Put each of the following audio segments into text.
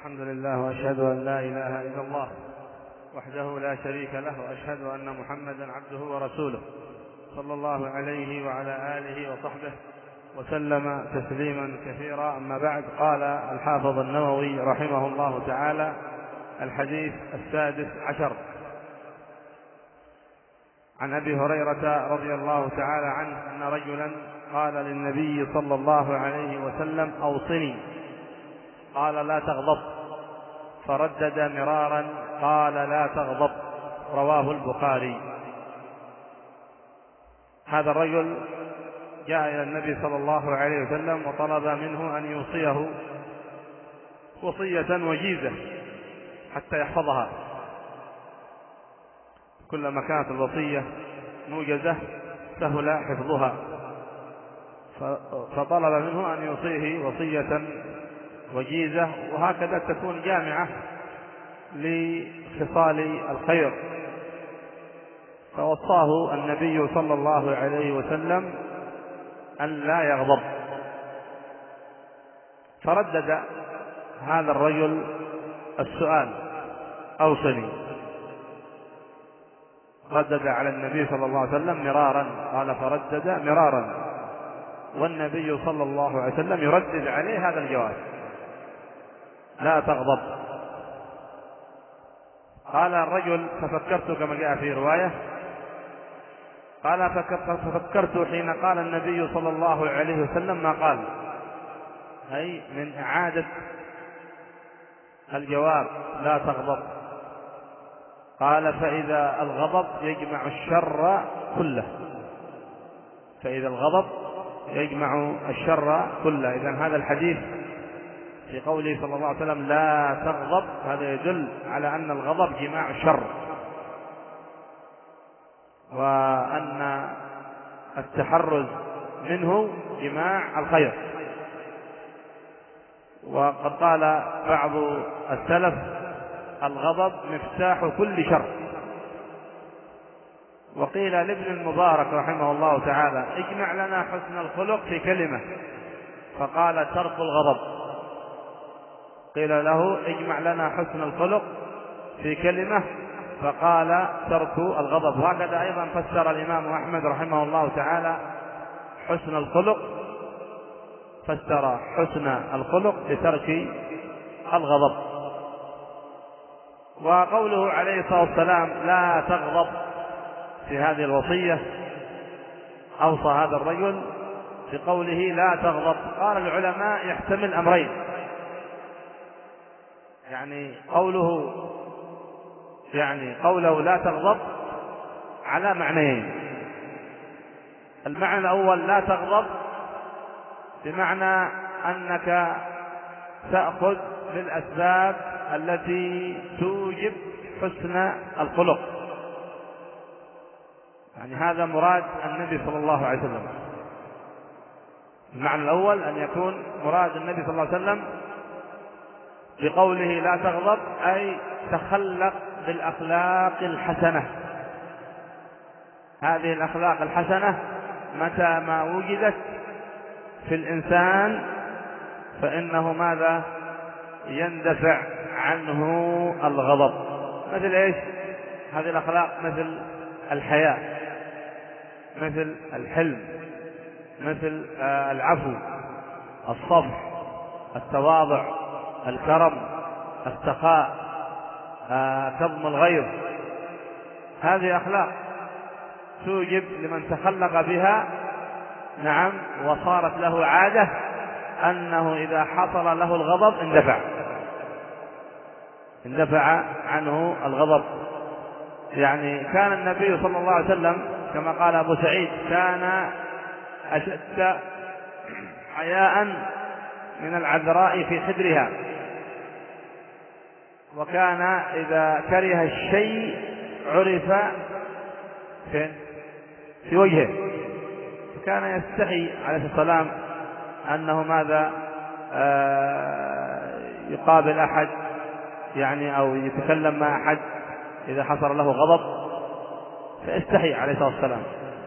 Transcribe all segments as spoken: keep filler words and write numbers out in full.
الحمد لله وأشهد أن لا إله إلا الله وحده لا شريك له، وأشهد أن محمدا عبده ورسوله صلى الله عليه وعلى آله وصحبه وسلم تسليما كثيرا. أما بعد، قال الحافظ النووي رحمه الله تعالى: الحديث السادس عشر، عن أبي هريرة رضي الله تعالى عنه أن رجلا قال للنبي صلى الله عليه وسلم: أوصني. قال: لا تغضب. فردد مرارا: قال: لا تغضب. رواه البخاري. هذا الرجل جاء إلى النبي صلى الله عليه وسلم وطلب منه أن يوصيه وصية وجيزة حتى يحفظها. كلما كانت الوصية موجزة سهل حفظها، فطلب منه أن يوصيه وصية وجيزة، وهكذا تكون جامعة لخصال الخير. فوصاه النبي صلى الله عليه وسلم أن لا يغضب. فردد هذا الرجل السؤال: أوصني. ردد على النبي صلى الله عليه وسلم مرارا. قال: فردد مرارا، والنبي صلى الله عليه وسلم يردد عليه هذا الجواب: لا تغضب. قال الرجل: ففكرت، كما جاء في رواية، قال: ففكرت حين قال النبي صلى الله عليه وسلم ما قال، أي من إعادة الجواب: لا تغضب. قال: فإذا الغضب يجمع الشر كله. فإذا الغضب يجمع الشر كله. إذن هذا الحديث في قوله صلى الله عليه وسلم: لا تغضب، هذا يدل على أن الغضب جماع الشر، وأن التحرز منه جماع الخير. وقد قال بعض السلف: الغضب مفتاح كل شر. وقيل لابن المبارك رحمه الله تعالى: اجمع لنا حسن الخلق في كلمة، فقال: ترك الغضب. قيل له: اجمع لنا حسن الخلق في كلمة، فقال: ترك الغضب. وهكذا أيضا فسر الإمام أحمد رحمه الله تعالى حسن الخلق، فسر حسن الخلق بترك الغضب. وقوله عليه الصلاة والسلام: لا تغضب، في هذه الوصية أوصى هذا الرجل بقوله لا تغضب. قال العلماء: يحتمل أمرين، يعني قوله يعني قوله لا تغضب على معنيين. المعنى الأول: لا تغضب بمعنى أنك تأخذ بالأسباب التي توجب حسن الخلق، يعني هذا مراد النبي صلى الله عليه وسلم. المعنى الأول أن يكون مراد النبي صلى الله عليه وسلم بقوله لا تغضب أي تخلق بالأخلاق الحسنة. هذه الأخلاق الحسنة متى ما وجدت في الإنسان فإنه ماذا؟ يندفع عنه الغضب. مثل إيش هذه الأخلاق؟ مثل الحياء، مثل الحلم، مثل العفو، الصفح، التواضع، الكرم، السخاء، كظم الغيظ. هذه أخلاق توجب لمن تخلق بها، نعم، وصارت له عادة، أنه إذا حصل له الغضب اندفع اندفع عنه الغضب. يعني كان النبي صلى الله عليه وسلم كما قال أبو سعيد: كان أشد حياء من العذراء في حجرها، وكان إذا كره الشيء عرف في وجهه، فكان يستحي عليه السلام أنه ماذا آه يقابل أحد، يعني أو يتكلم مع أحد إذا حصل له غضب، فاستحي عليه الصلاة والسلام.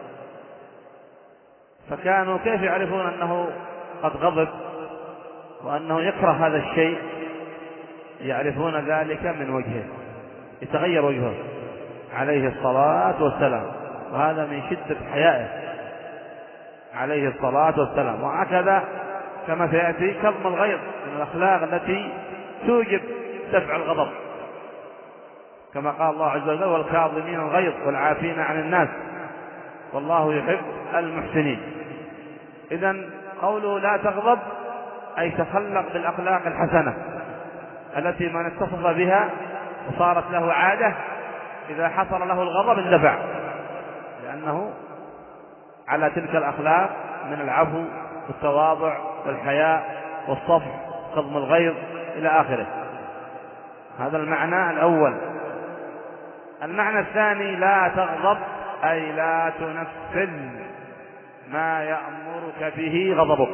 فكانوا كيف يعرفون أنه قد غضب وأنه يكره هذا الشيء؟ يعرفون ذلك من وجهه، يتغير وجهه عليه الصلاة والسلام، وهذا من شدة حيائه عليه الصلاة والسلام. وهكذا كما سيأتي كظم الغيظ من الأخلاق التي توجب دفع الغضب، كما قال الله عز وجل: والكاظمين الغيظ والعافين عن الناس والله يحب المحسنين. إذن قوله لا تغضب أي تخلق بالأخلاق الحسنة التي من اتصف بها وصارت له عادة إذا حصل له الغضب اندفع، لأنه على تلك الأخلاق من العفو والتواضع والحياء والصفح كظم الغيظ إلى آخره. هذا المعنى الأول. المعنى الثاني: لا تغضب أي لا تنفذ ما يأمرك به غضبك.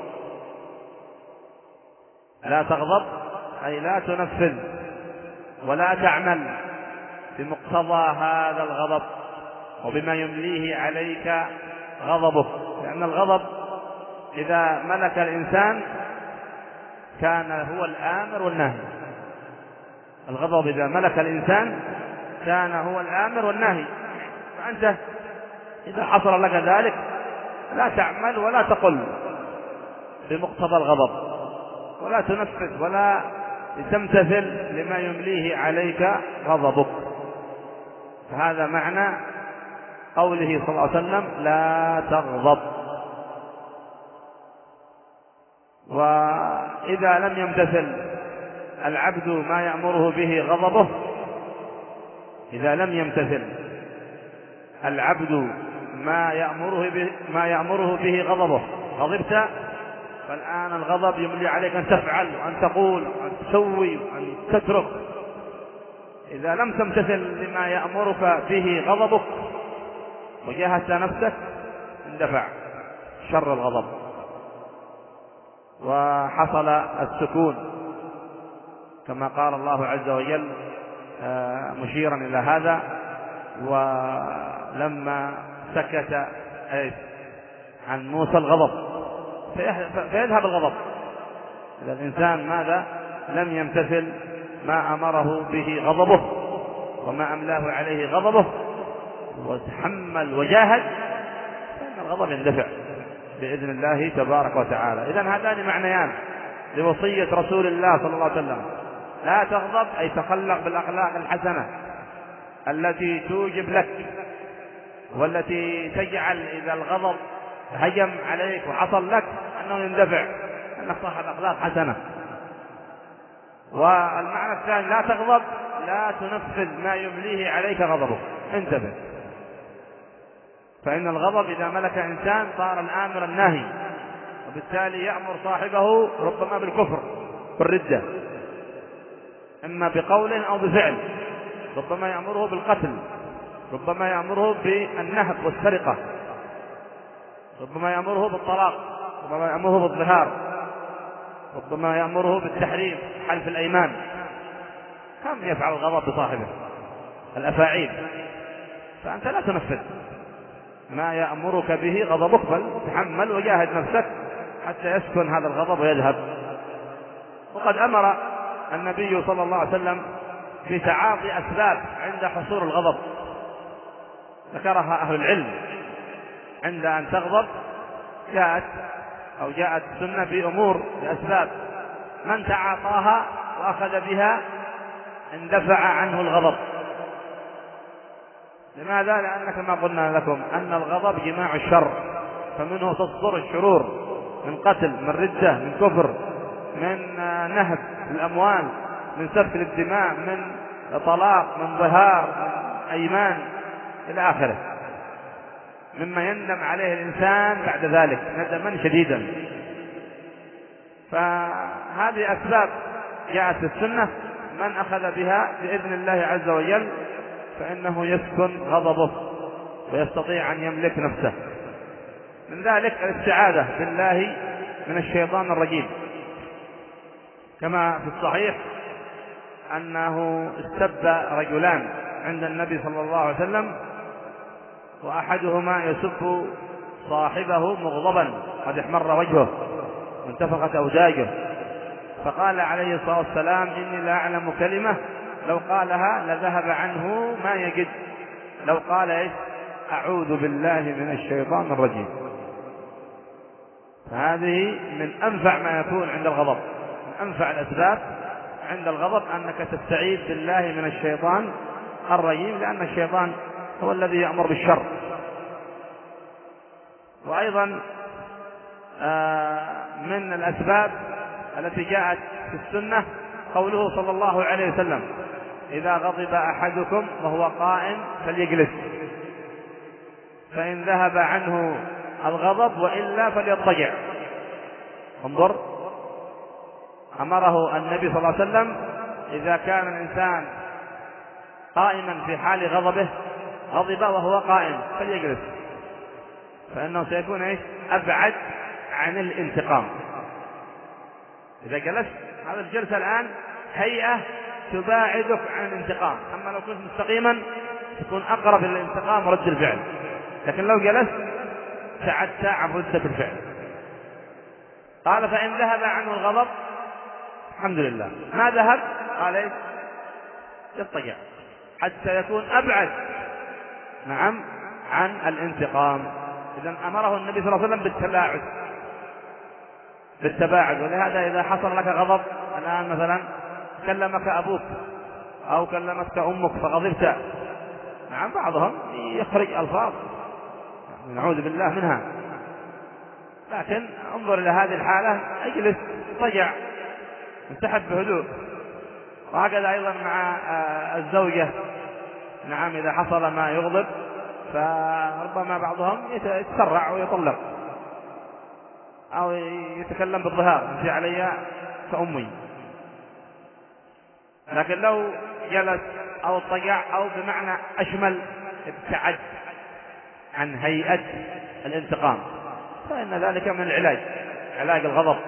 لا تغضب أي لا تنفذ ولا تعمل بمقتضى هذا الغضب وبما يمليه عليك غضبك، لأن الغضب إذا ملك الإنسان كان هو الآمر والناهي. الغضب إذا ملك الإنسان كان هو الآمر والناهي، فأنت إذا حصل لك ذلك لا تعمل ولا تقل بمقتضى الغضب، ولا تنفذ ولا تمتثل لما يمليه عليك غضبك. فهذا معنى قوله صلى الله عليه وسلم: لا تغضب. وإذا لم يمتثل العبد ما يأمره به غضبه، إذا لم يمتثل العبد ما يأمره به, ما يأمره به غضبه، غضبت، فالآن الغضب يملي عليك أن تفعل وأن تقول وأن تسوي وأن تترك. إذا لم تمتثل لما يأمرك به غضبك وجاهدت نفسك اندفع شر الغضب وحصل السكون، كما قال الله عز وجل مشيرا إلى هذا: ولما سكت عن موسى الغضب فيذهب الغضب. إذا الإنسان ماذا لم يمتثل ما أمره به غضبه وما أملاه عليه غضبه وتحمل وجاهد، فإن الغضب يندفع بإذن الله تبارك وتعالى. إذن هذان معنيان لوصية رسول الله صلى الله عليه وسلم: لا تغضب أي تخلق بالأخلاق الحسنة التي توجب لك والتي تجعل إذا الغضب هجم عليك وحصل لك أنه يندفع، أنك صاحب أخلاق حسنة. والمعنى الثاني: لا تغضب لا تنفذ ما يمليه عليك غضبك، انتبه، فإن الغضب إذا ملك إنسان صار الآمر الناهي، وبالتالي يأمر صاحبه ربما بالكفر بالردة، إما بقول أو بفعل، ربما يأمره بالقتل، ربما يأمره بالنهب والسرقة، ربما يأمره بالطلاق، ربما يأمره بالظهار، ربما يأمره بالتحريم حلف الأيمان. كم يفعل الغضب بصاحبه الأفاعيل. فأنت لا تنفذ ما يأمرك به غضبك، بل تحمل وجاهد نفسك حتى يسكن هذا الغضب ويذهب. وقد أمر النبي صلى الله عليه وسلم بتعاطي أسباب عند حصول الغضب، ذكرها أهل العلم. عند أن تغضب جاءت أو جاءت السنة بأمور بأسباب من تعاطاها وأخذ بها اندفع عنه الغضب. لماذا؟ لأن كما قلنا لكم أن الغضب جماع الشر، فمنه تصدر الشرور من قتل، من ردة، من كفر، من نهب الأموال، من سفك الدماء، من طلاق، من ظهار، من أيمان إلى آخره، مما يندم عليه الإنسان بعد ذلك ندما شديدا. فهذه أسباب جاءت في السنة، من أخذ بها بإذن الله عز وجل فإنه يسكن غضبه ويستطيع أن يملك نفسه. من ذلك الاستعاذة بالله من الشيطان الرجيم، كما في الصحيح أنه استب رجلان عند النبي صلى الله عليه وسلم، وأحدهما يسب صاحبه مغضبا قد احمر وجهه وانتفخت أوداجه، فقال عليه الصلاة والسلام إني لا أعلم كلمة لو قالها لذهب عنه ما يجد، لو قال إيش؟ أعوذ بالله من الشيطان الرجيم. فهذه من أنفع ما يكون عند الغضب، من أنفع الأسباب عند الغضب أنك تستعيذ بالله من الشيطان الرجيم، لأن الشيطان هو الذي يأمر بالشر. وأيضا من الأسباب التي جاءت في السنة قوله صلى الله عليه وسلم إذا غضب أحدكم وهو قائم فليجلس، فإن ذهب عنه الغضب وإلا فليضطجع. انظر، أمره النبي صلى الله عليه وسلم إذا كان الإنسان قائما في حال غضبه، غضب وهو قائم فليجلس، فإنه سيكون إيش؟ أبعد عن الانتقام. إذا جلست، هذا الجلسة الآن هيئة تباعدك عن الانتقام، أما لو كنت مستقيما تكون أقرب إلى الانتقام ورد الفعل، لكن لو جلست سعدت عن ردة الفعل. قال فإن ذهب عنه الغضب الحمد لله، ما ذهب قال إيش؟ يضطجع حتى يكون أبعد نعم عن الانتقام. إذن أمره النبي صلى الله عليه وسلم بالتباعد بالتباعد ولهذا إذا حصل لك غضب الآن، مثلا كلمك أبوك أو كلمتك أمك فغضبت، نعم بعضهم يخرج ألفاظ نعوذ بالله منها، لكن انظر إلى هذه الحالة، اجلس طجع انسحب بهدوء. وهكذا أيضا مع الزوجة، نعم إذا حصل ما يغضب فربما بعضهم يتسرع ويطلق أو يتكلم بالظهار انت علي كأمي، لكن لو جلس أو اضطجع أو بمعنى أشمل ابتعد عن هيئة الانتقام، فإن ذلك من العلاج، علاج الغضب.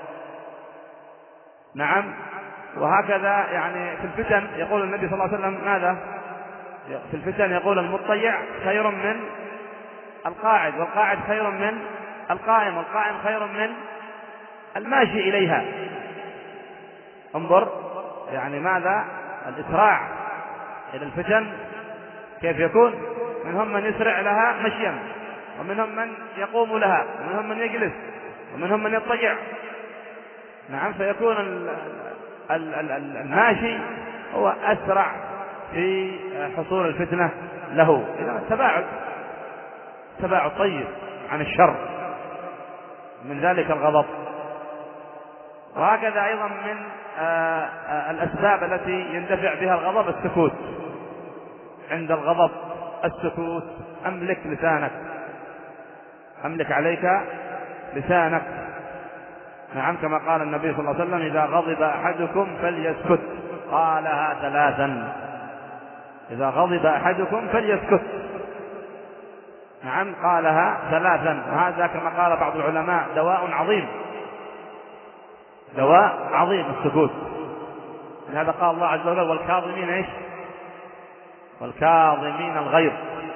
نعم. وهكذا يعني في الفتن يقول النبي صلى الله عليه وسلم ماذا؟ في الفتن يقول المضطجع خير من القاعد، والقاعد خير من القائم، والقائم خير من الماشي إليها. انظر يعني ماذا؟ الإسراع إلى الفتن كيف يكون؟ منهم من يسرع لها مشيا، ومنهم من يقوم لها، ومنهم من يجلس، ومنهم من يضطجع. نعم. فيكون الماشي هو أسرع في حصول الفتنة له. إذا التباعد تباعد طيب عن الشر، من ذلك الغضب. وهكذا أيضا من الأسباب التي يندفع بها الغضب السكوت. عند الغضب السكوت. أملك لسانك، أملك عليك لسانك. نعم، كما قال النبي صلى الله عليه وسلم إذا غضب أحدكم فليسكت، قالها ثلاثا. إذا غضب أحدكم فليسكت، نعم قالها ثلاثا. وهذا كما قال بعض العلماء دواء عظيم، دواء عظيم السكوت. لهذا قال الله عز وجل والكاظمين ايش؟ والكاظمين الغيظ.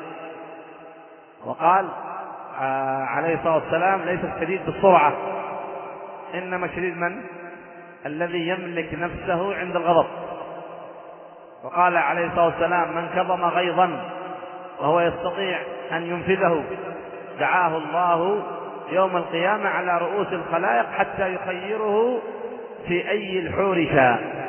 وقال آه عليه الصلاة والسلام ليس الشديد بالسرعة، إنما الشديد من؟ الذي يملك نفسه عند الغضب. وقال عليه الصلاة والسلام من كظم غيظا وهو يستطيع أن ينفذه دعاه الله يوم القيامة على رؤوس الخلائق حتى يخيره في أي الحور شاء.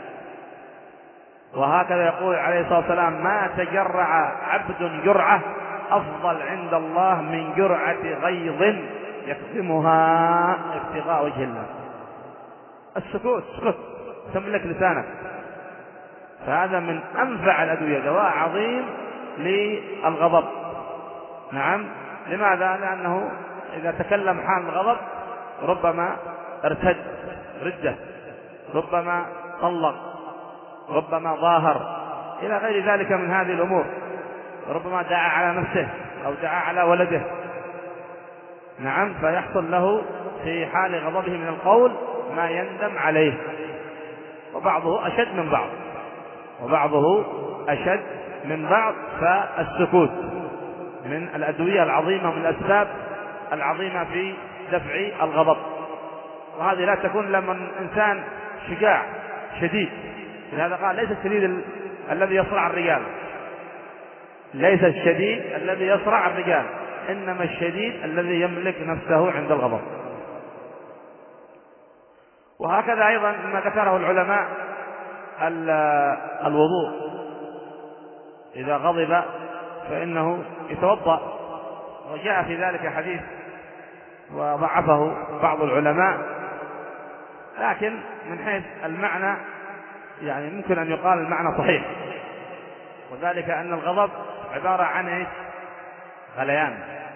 وهكذا يقول عليه الصلاة والسلام ما تجرع عبد جرعة أفضل عند الله من جرعة غيظ يكظمها ابتغاء وجه الله. السكوت، سكت، تملك لسانك، فهذا من أنفع الأدوية، دواء عظيم للغضب. نعم. لماذا؟ لأنه إذا تكلم حال الغضب ربما ارتد ردة، ربما طلق، ربما ظاهر، إلى غير ذلك من هذه الأمور. ربما دعا على نفسه أو دعا على ولده. نعم. فيحصل له في حال غضبه من القول ما يندم عليه. وبعضه أشد من بعض وبعضه أشد من بعض. فالسكوت من الأدوية العظيمة، من الأسباب العظيمة في دفع الغضب. وهذه لا تكون لمن إنسان شجاع شديد. لهذا قال ليس الشديد ال... الذي يصرع الرجال، ليس الشديد الذي يصرع الرجال، إنما الشديد الذي يملك نفسه عند الغضب. وهكذا أيضا ما ذكره العلماء الوضوء، إذا غضب فإنه يتوضأ، وجاء في ذلك حديث وضعفه بعض العلماء، لكن من حيث المعنى يعني ممكن أن يقال المعنى صحيح، وذلك أن الغضب عبارة عن إيش؟ غليان،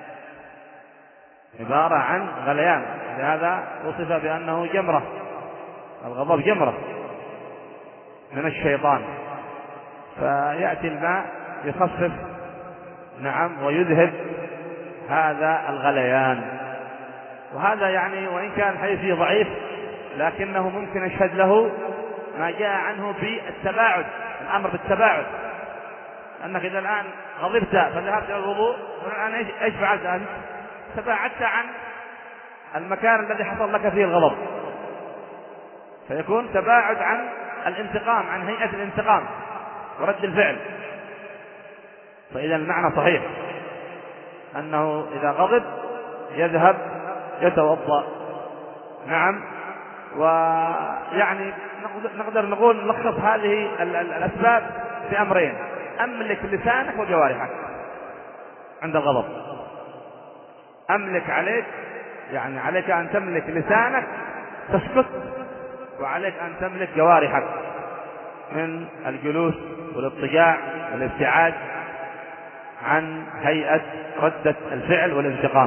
عبارة عن غليان. لهذا وصف بأنه جمرة، الغضب جمرة من الشيطان، فيأتي الماء يخفف نعم ويذهب هذا الغليان. وهذا يعني وإن كان الحديث فيه ضعيف لكنه ممكن يشهد له ما جاء عنه بالتباعد، الأمر بالتباعد، أنك إذا الآن غضبت فذهبت إلى الوضوء والآن إيش إيش فعلت أنت؟ تباعدت عن المكان الذي حصل لك فيه الغضب، فيكون تباعد عن الانتقام، عن هيئة الانتقام ورد الفعل. فإذا المعنى صحيح أنه إذا غضب يذهب يتوضأ. نعم. ويعني نقدر نقول نلخص هذه الأسباب في أمرين: أملك لسانك وجوارحك عند الغضب. أملك عليك يعني عليك أن تملك لسانك تسكت، وعليك أن تملك جوارحك من الجلوس والاضطجاع والابتعاد عن هيئة ردة الفعل والانتقام.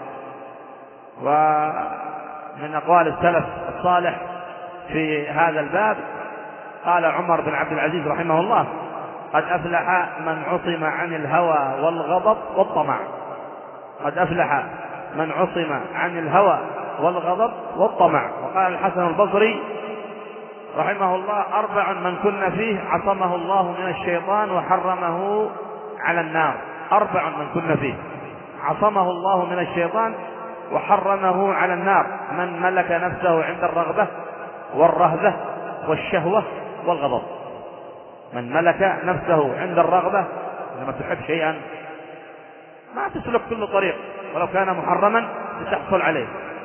ومن أقوال السلف الصالح في هذا الباب قال عمر بن عبد العزيز رحمه الله: قد أفلح من عصم عن الهوى والغضب والطمع. قد أفلح من عصم عن الهوى والغضب والطمع. وقال الحسن البصري رحمه الله: أربع من كن فيه عصمه الله من الشيطان وحرمه على النار. أربع من كن فيه عصمه الله من الشيطان وحرمه على النار: من ملك نفسه عند الرغبة والرهبة والشهوة والغضب. من ملك نفسه عند الرغبة، لما تحب شيئا ما تسلك كل طريق ولو كان محرما لتحصل عليه.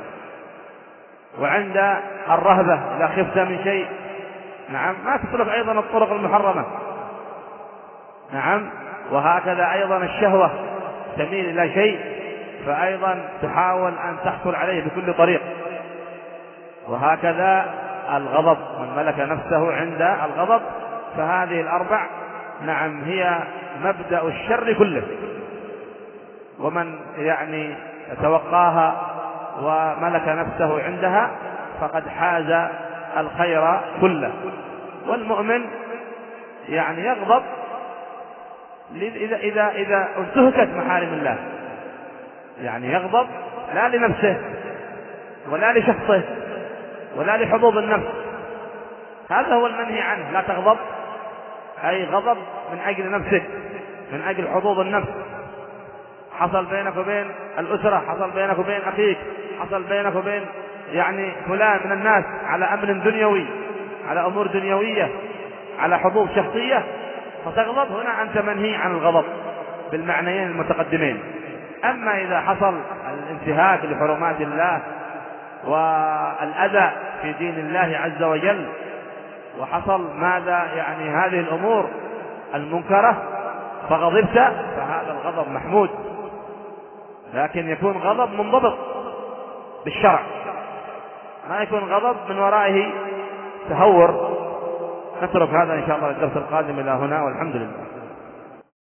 وعند الرهبة إذا خفت من شيء نعم ما تسلك أيضا الطرق المحرمة. نعم. وهكذا أيضا الشهوة تميل إلى شيء فأيضا تحاول أن تحصل عليه بكل طريق. وهكذا الغضب، من ملك نفسه عند الغضب. فهذه الأربع نعم هي مبدأ الشر كله، ومن يعني توقاها وملك نفسه عندها فقد حاز الخير كله. والمؤمن يعني يغضب إذا إذا إذا انتهكت محارم الله، يعني يغضب لا لنفسه ولا لشخصه ولا لحظوظ النفس، هذا هو المنهي عنه. لا تغضب أي غضب من أجل نفسك، من أجل حظوظ النفس. حصل بينك وبين الأسرة، حصل بينك وبين أخيك، حصل بينك وبين يعني فلان من الناس على أمر دنيوي، على أمور دنيوية، على حظوظ شخصية، فتغضب. هنا أنت منهي عن الغضب بالمعنيين المتقدمين. أما إذا حصل الانتهاك لحرمات الله والأذى في دين الله عز وجل، وحصل ماذا يعني هذه الأمور المنكرة فغضبت، فهذا الغضب محمود، لكن يكون غضب منضبط بالشرع، ما يكون غضب من ورائه تهور. نترك هذا إن شاء الله الدرس القادم إلى هنا، والحمد لله.